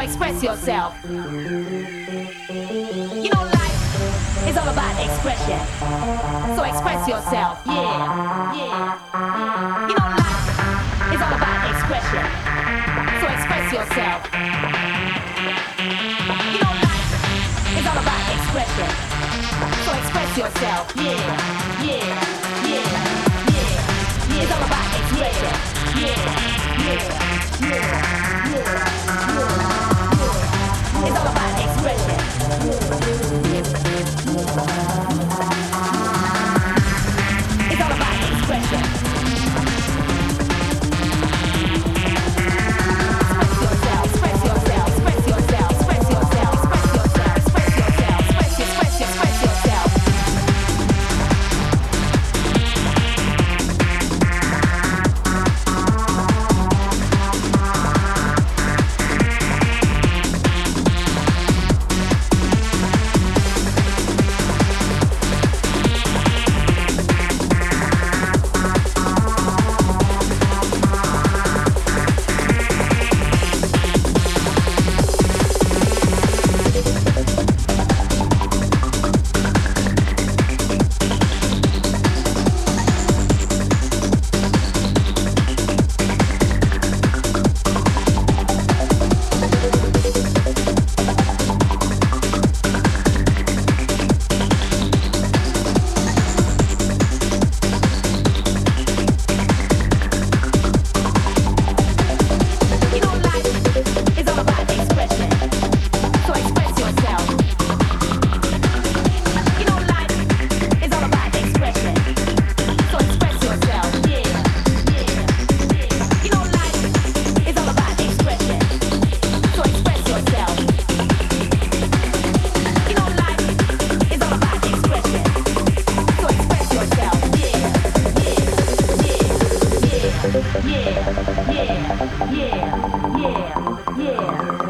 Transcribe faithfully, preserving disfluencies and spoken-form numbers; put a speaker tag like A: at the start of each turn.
A: express yourself. You know, life is all about expression. So express yourself. Yeah, yeah, yeah. You know, life is all about expression. So express yourself. You know, life is all about expression. So express yourself. Yeah, yeah, yeah, yeah. Yeah, it's all about expression. Yeah, yeah, yeah, yeah, yeah. It's all about expression. It's all about expression. Express yourself, express yourself, express yourself, express yourself, express yourself, express yourself, express, express, express yourself. Yeah, yeah, yeah, yeah, yeah.